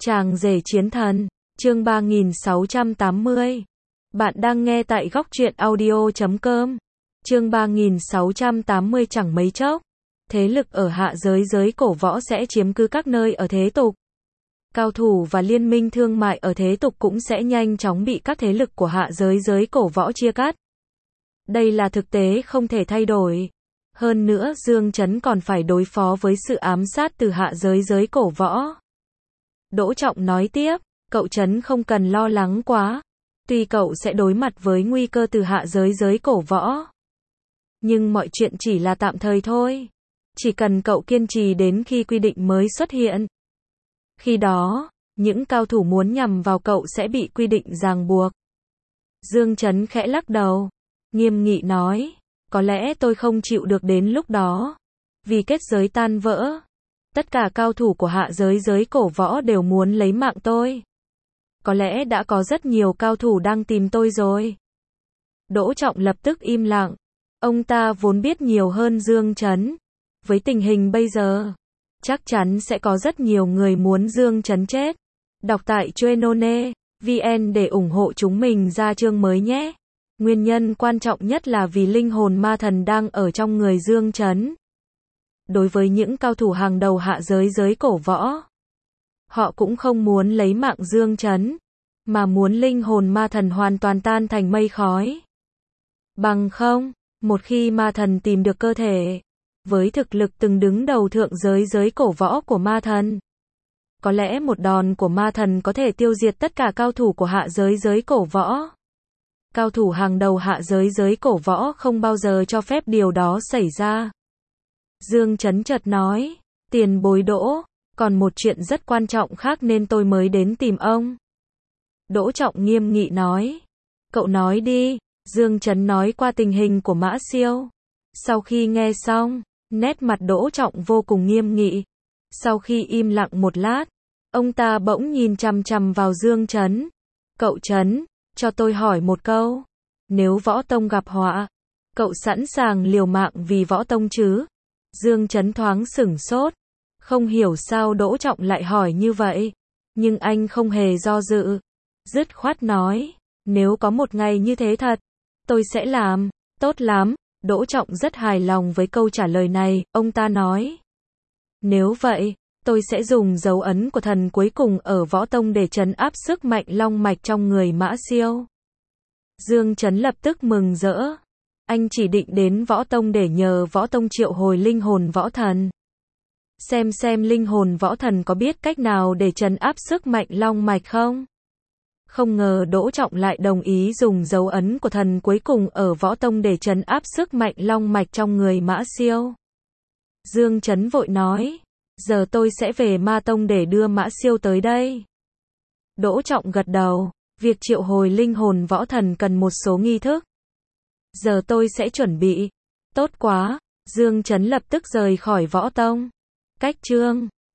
Chàng rể chiến thần, chương 3680. Bạn đang nghe tại góc truyện audio.com. Chương 3680 chẳng mấy chốc. Thế lực ở hạ giới cổ võ sẽ chiếm cứ các nơi ở thế tục. Cao thủ và liên minh thương mại ở thế tục cũng sẽ nhanh chóng bị các thế lực của hạ giới cổ võ chia cắt. Đây là thực tế không thể thay đổi. Hơn nữa Dương Chấn còn phải đối phó với sự ám sát từ hạ giới cổ võ. Đỗ Trọng nói tiếp, cậu Chấn không cần lo lắng quá. Tuy cậu sẽ đối mặt với nguy cơ từ hạ giới cổ võ, nhưng mọi chuyện chỉ là tạm thời thôi. Chỉ cần cậu kiên trì đến khi quy định mới xuất hiện. Khi đó, những cao thủ muốn nhằm vào cậu sẽ bị quy định ràng buộc. Dương Chấn khẽ lắc đầu, nghiêm nghị nói, có lẽ tôi không chịu được đến lúc đó. Vì kết giới tan vỡ, tất cả cao thủ của hạ giới cổ võ đều muốn lấy mạng tôi. Có lẽ đã có rất nhiều cao thủ đang tìm tôi rồi. Đỗ Trọng lập tức im lặng. Ông ta vốn biết nhiều hơn Dương Chấn. Với tình hình bây giờ, chắc chắn sẽ có rất nhiều người muốn Dương Chấn chết. Đọc tại Chuenone.vn để ủng hộ chúng mình ra chương mới nhé. Nguyên nhân quan trọng nhất là vì linh hồn ma thần đang ở trong người Dương Chấn. Đối với những cao thủ hàng đầu hạ giới cổ võ, họ cũng không muốn lấy mạng Dương Chấn, mà muốn linh hồn ma thần hoàn toàn tan thành mây khói. Bằng không, một khi ma thần tìm được cơ thể, với thực lực từng đứng đầu thượng giới cổ võ của ma thần, có lẽ một đòn của ma thần có thể tiêu diệt tất cả cao thủ của hạ giới cổ võ. Cao thủ hàng đầu hạ giới cổ võ không bao giờ cho phép điều đó xảy ra. Dương Chấn chợt nói, tiền bối Đỗ, còn một chuyện rất quan trọng khác nên tôi mới đến tìm ông. Đỗ Trọng nghiêm nghị nói, cậu nói đi. Dương Chấn nói qua tình hình của Mã Siêu. Sau khi nghe xong, nét mặt Đỗ Trọng vô cùng nghiêm nghị. Sau khi im lặng một lát, ông ta bỗng nhìn chằm chằm vào Dương Chấn. Cậu Chấn, cho tôi hỏi một câu. Nếu Võ Tông gặp họa, cậu sẵn sàng liều mạng vì Võ Tông chứ? Dương Chấn thoáng sửng sốt. Không hiểu sao Đỗ Trọng lại hỏi như vậy. Nhưng anh không hề do dự. Dứt khoát nói, nếu có một ngày như thế thật, tôi sẽ làm. Tốt lắm. Đỗ Trọng rất hài lòng với câu trả lời này. Ông ta nói, nếu vậy, tôi sẽ dùng dấu ấn của thần cuối cùng ở Võ Tông để trấn áp sức mạnh long mạch trong người Mã Siêu. Dương Chấn lập tức mừng rỡ. Anh chỉ định đến Võ Tông để nhờ Võ Tông triệu hồi linh hồn võ thần. Xem linh hồn võ thần có biết cách nào để trấn áp sức mạnh long mạch không? Không ngờ Đỗ Trọng lại đồng ý dùng dấu ấn của thần cuối cùng ở Võ Tông để trấn áp sức mạnh long mạch trong người Mã Siêu. Dương Chấn vội nói, giờ tôi sẽ về Ma Tông để đưa Mã Siêu tới đây. Đỗ Trọng gật đầu, việc triệu hồi linh hồn võ thần cần một số nghi thức. Giờ tôi sẽ chuẩn bị. Tốt quá. Dương Chấn lập tức rời khỏi Võ Tông. Cách chương